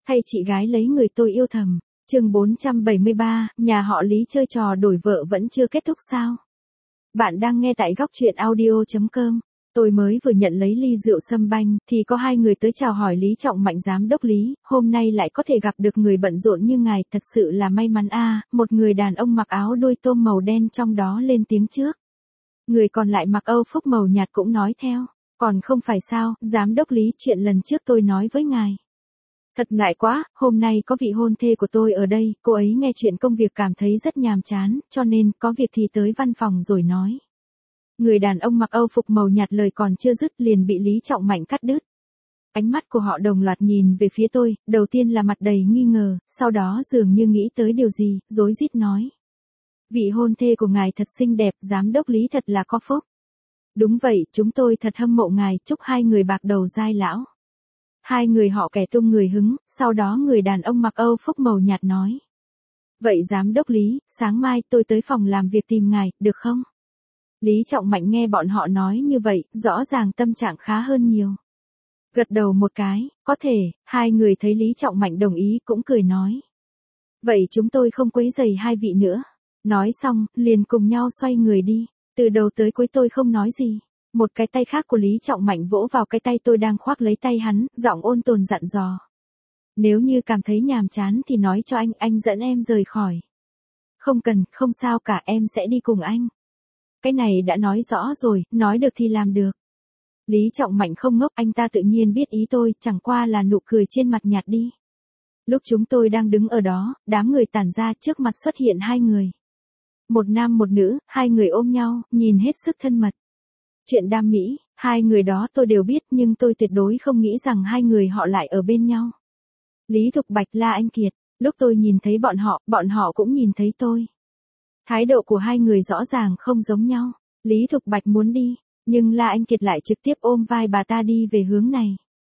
Thay chị gái lấy người tôi yêu thầm. Chương 473, nhà họ Lý chơi trò đổi vợ vẫn chưa kết thúc sao? Bạn đang nghe tại góc truyện audio.com. Tôi mới vừa nhận lấy ly rượu sâm banh, thì có hai người tới chào hỏi Lý Trọng Mạnh giám đốc Lý, hôm nay lại có thể gặp được người bận rộn như ngài, thật sự là may mắn a. Một người đàn ông mặc áo đôi tôm màu đen trong đó lên tiếng trước. Người còn lại mặc âu phúc màu nhạt cũng nói theo, còn không phải sao, giám đốc Lý, chuyện lần trước tôi nói với ngài. Thật ngại quá, hôm nay có vị hôn thê của tôi ở đây, cô ấy nghe chuyện công việc cảm thấy rất nhàm chán, cho nên có việc thì tới văn phòng rồi nói. Người đàn ông mặc âu phục màu nhạt lời còn chưa dứt liền bị Lý Trọng Mạnh cắt đứt. Ánh mắt của họ đồng loạt nhìn về phía tôi, đầu tiên là mặt đầy nghi ngờ, sau đó dường như nghĩ tới điều gì, rối rít nói. Vị hôn thê của ngài thật xinh đẹp, giám đốc Lý thật là có phúc. Đúng vậy, chúng tôi thật hâm mộ ngài, chúc hai người bạc đầu dai lão. Hai người họ kẻ tung người hứng, sau đó người đàn ông mặc âu phúc màu nhạt nói. Vậy giám đốc Lý, sáng mai tôi tới phòng làm việc tìm ngài, được không? Lý Trọng Mạnh nghe bọn họ nói như vậy, rõ ràng tâm trạng khá hơn nhiều. Gật đầu một cái, có thể, hai người thấy Lý Trọng Mạnh đồng ý cũng cười nói. Vậy chúng tôi không quấy rầy hai vị nữa. Nói xong, liền cùng nhau xoay người đi, từ đầu tới cuối tôi không nói gì. Một cái tay khác của Lý Trọng Mạnh vỗ vào cái tay tôi đang khoác lấy tay hắn, giọng ôn tồn dặn dò. Nếu như cảm thấy nhàm chán thì nói cho anh dẫn em rời khỏi. Không cần, không sao cả, em sẽ đi cùng anh. Cái này đã nói rõ rồi, nói được thì làm được. Lý Trọng Mạnh không ngốc, anh ta tự nhiên biết ý tôi, chẳng qua là nụ cười trên mặt nhạt đi. Lúc chúng tôi đang đứng ở đó, đám người tản ra, trước mặt xuất hiện hai người. Một nam một nữ, hai người ôm nhau, nhìn hết sức thân mật. Chuyện đam mỹ, hai người đó tôi đều biết nhưng tôi tuyệt đối không nghĩ rằng hai người họ lại ở bên nhau. Lý Thục Bạch, La Anh Kiệt, lúc tôi nhìn thấy bọn họ cũng nhìn thấy tôi. Thái độ của hai người rõ ràng không giống nhau. Lý Thục Bạch muốn đi, nhưng La Anh Kiệt lại trực tiếp ôm vai bà ta đi về hướng này.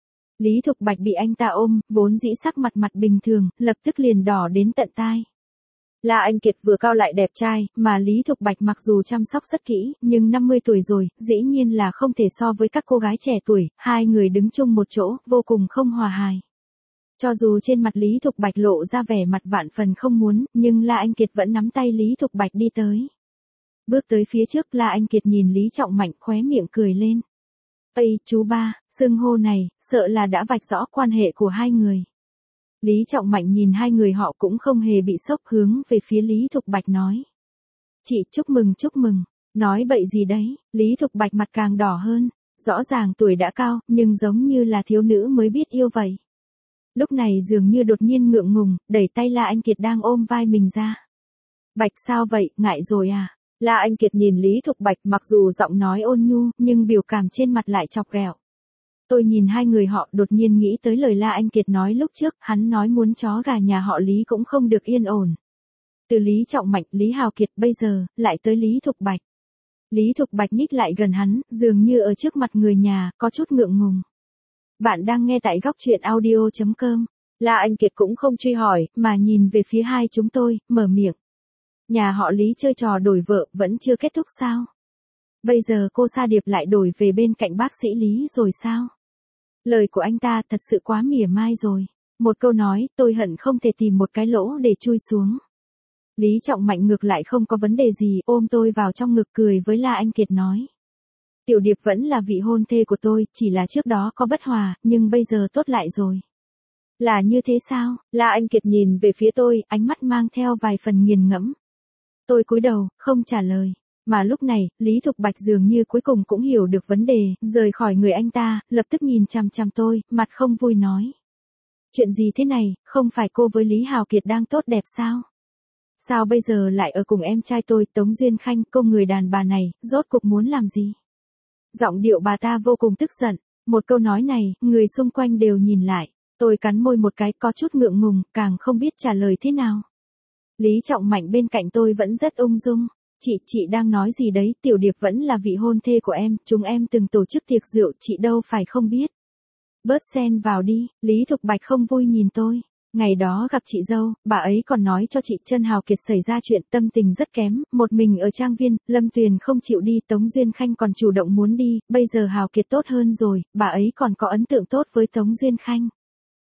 Lý Thục Bạch bị anh ta ôm, vốn dĩ sắc mặt bình thường, lập tức liền đỏ đến tận tai. La Anh Kiệt vừa cao lại đẹp trai, mà Lý Thục Bạch mặc dù chăm sóc rất kỹ, nhưng 50 tuổi rồi, dĩ nhiên là không thể so với các cô gái trẻ tuổi, hai người đứng chung một chỗ, vô cùng không hòa hài. Cho dù trên mặt Lý Thục Bạch lộ ra vẻ mặt vạn phần không muốn, nhưng La Anh Kiệt vẫn nắm tay Lý Thục Bạch đi tới. Bước tới phía trước, La Anh Kiệt nhìn Lý Trọng Mạnh khóe miệng cười lên. Ây, chú ba, xưng hô này, sợ là đã vạch rõ quan hệ của hai người. Lý Trọng Mạnh nhìn hai người họ cũng không hề bị sốc, hướng về phía Lý Thục Bạch nói. Chị, chúc mừng, nói bậy gì đấy, Lý Thục Bạch mặt càng đỏ hơn, rõ ràng tuổi đã cao, nhưng giống như là thiếu nữ mới biết yêu vậy. Lúc này dường như đột nhiên ngượng ngùng, đẩy tay La Anh Kiệt đang ôm vai mình ra. Bạch sao vậy, ngại rồi à? La Anh Kiệt nhìn Lý Thục Bạch mặc dù giọng nói ôn nhu, nhưng biểu cảm trên mặt lại chọc ghẹo. Tôi nhìn hai người họ đột nhiên nghĩ tới lời La Anh Kiệt nói lúc trước, hắn nói muốn chó gà nhà họ Lý cũng không được yên ổn. Từ Lý Trọng Mạnh, Lý Hào Kiệt bây giờ, lại tới Lý Thục Bạch. Lý Thục Bạch nhích lại gần hắn, dường như ở trước mặt người nhà, có chút ngượng ngùng. Bạn đang nghe tại góc truyện audio.com. La Anh Kiệt cũng không truy hỏi, mà nhìn về phía hai chúng tôi, mở miệng. Nhà họ Lý chơi trò đổi vợ, vẫn chưa kết thúc sao? Bây giờ cô Sa Điệp lại đổi về bên cạnh bác sĩ Lý rồi sao? Lời của anh ta thật sự quá mỉa mai rồi. Một câu nói, tôi hận không thể tìm một cái lỗ để chui xuống. Lý Trọng Mạnh ngược lại không có vấn đề gì, ôm tôi vào trong ngực cười với La Anh Kiệt nói. Tiểu Điệp vẫn là vị hôn thê của tôi, chỉ là trước đó có bất hòa, nhưng bây giờ tốt lại rồi. Là như thế sao? La Anh Kiệt nhìn về phía tôi, ánh mắt mang theo vài phần nghiền ngẫm. Tôi cúi đầu, không trả lời. Mà lúc này, Lý Thục Bạch dường như cuối cùng cũng hiểu được vấn đề, rời khỏi người anh ta, lập tức nhìn chằm chằm tôi, mặt không vui nói. Chuyện gì thế này, không phải cô với Lý Hào Kiệt đang tốt đẹp sao? Sao bây giờ lại ở cùng em trai tôi, Tống Duyên Khanh, cô người đàn bà này, rốt cuộc muốn làm gì? Giọng điệu bà ta vô cùng tức giận, một câu nói này, người xung quanh đều nhìn lại, tôi cắn môi một cái có chút ngượng ngùng, càng không biết trả lời thế nào. Lý Trọng Mạnh bên cạnh tôi vẫn rất ung dung. Chị đang nói gì đấy, Tiểu Điệp vẫn là vị hôn thê của em, chúng em từng tổ chức tiệc rượu, chị đâu phải không biết. Bớt xen vào đi, Lý Thục Bạch không vui nhìn tôi. Ngày đó gặp chị dâu, bà ấy còn nói cho chị Trân Hào Kiệt xảy ra chuyện tâm tình rất kém, một mình ở trang viên, Lâm Tuyền không chịu đi, Tống Duyên Khanh còn chủ động muốn đi, bây giờ Hào Kiệt tốt hơn rồi, bà ấy còn có ấn tượng tốt với Tống Duyên Khanh.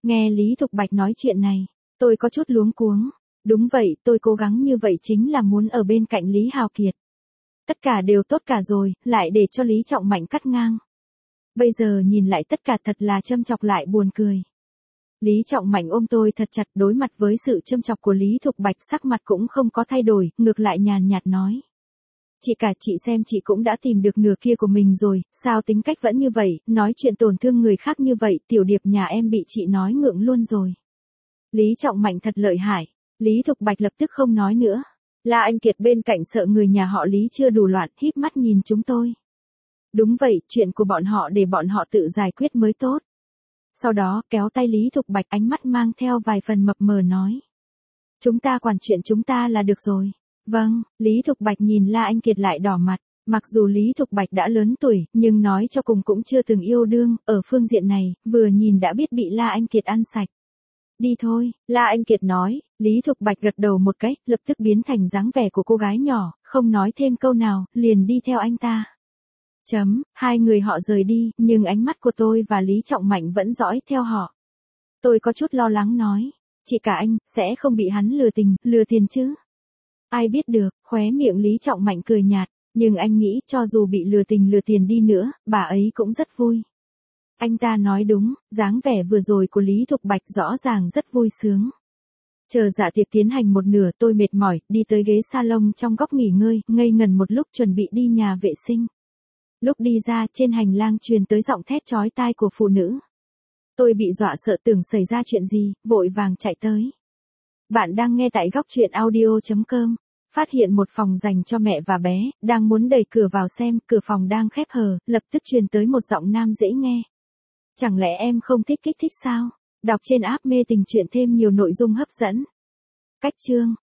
Nghe Lý Thục Bạch nói chuyện này, tôi có chút luống cuống. Đúng vậy, tôi cố gắng như vậy chính là muốn ở bên cạnh Lý Hào Kiệt. Tất cả đều tốt cả rồi, lại để cho Lý Trọng Mạnh cắt ngang. Bây giờ nhìn lại tất cả thật là châm chọc lại buồn cười. Lý Trọng Mạnh ôm tôi thật chặt, đối mặt với sự châm chọc của Lý Thục Bạch sắc mặt cũng không có thay đổi, ngược lại nhàn nhạt nói. Chị cả, chị xem chị cũng đã tìm được nửa kia của mình rồi, sao tính cách vẫn như vậy, nói chuyện tổn thương người khác như vậy, Tiểu Điệp nhà em bị chị nói ngượng luôn rồi. Lý Trọng Mạnh thật lợi hại. Lý Thục Bạch lập tức không nói nữa. La Anh Kiệt bên cạnh sợ người nhà họ Lý chưa đủ loạn, híp mắt nhìn chúng tôi. Đúng vậy, chuyện của bọn họ để bọn họ tự giải quyết mới tốt. Sau đó kéo tay Lý Thục Bạch, ánh mắt mang theo vài phần mập mờ nói. Chúng ta quản chuyện chúng ta là được rồi. Vâng, Lý Thục Bạch nhìn La Anh Kiệt lại đỏ mặt. Mặc dù Lý Thục Bạch đã lớn tuổi, nhưng nói cho cùng cũng chưa từng yêu đương, ở phương diện này, vừa nhìn đã biết bị La Anh Kiệt ăn sạch. Đi thôi, La Anh Kiệt nói. Lý Thục Bạch gật đầu một cái, lập tức biến thành dáng vẻ của cô gái nhỏ, không nói thêm câu nào, liền đi theo anh ta. Hai người họ rời đi, nhưng ánh mắt của tôi và Lý Trọng Mạnh vẫn dõi theo họ. Tôi có chút lo lắng nói, chị cả anh, sẽ không bị hắn lừa tình, lừa tiền chứ? Ai biết được, khóe miệng Lý Trọng Mạnh cười nhạt, nhưng anh nghĩ cho dù bị lừa tình lừa tiền đi nữa, bà ấy cũng rất vui. Anh ta nói đúng, dáng vẻ vừa rồi của Lý Thục Bạch rõ ràng rất vui sướng. Chờ dạ tiệc tiến hành một nửa, tôi mệt mỏi, đi tới ghế salon trong góc nghỉ ngơi, ngây ngần một lúc chuẩn bị đi nhà vệ sinh. Lúc đi ra, trên hành lang truyền tới giọng thét chói tai của phụ nữ. Tôi bị dọa sợ tưởng xảy ra chuyện gì, vội vàng chạy tới. Bạn đang nghe tại góc truyện audio.com. Phát hiện một phòng dành cho mẹ và bé, đang muốn đẩy cửa vào xem, cửa phòng đang khép hờ, lập tức truyền tới một giọng nam dễ nghe. Chẳng lẽ em không thích kích thích sao? Đọc trên app mê tình truyện thêm nhiều nội dung hấp dẫn. Cách chương.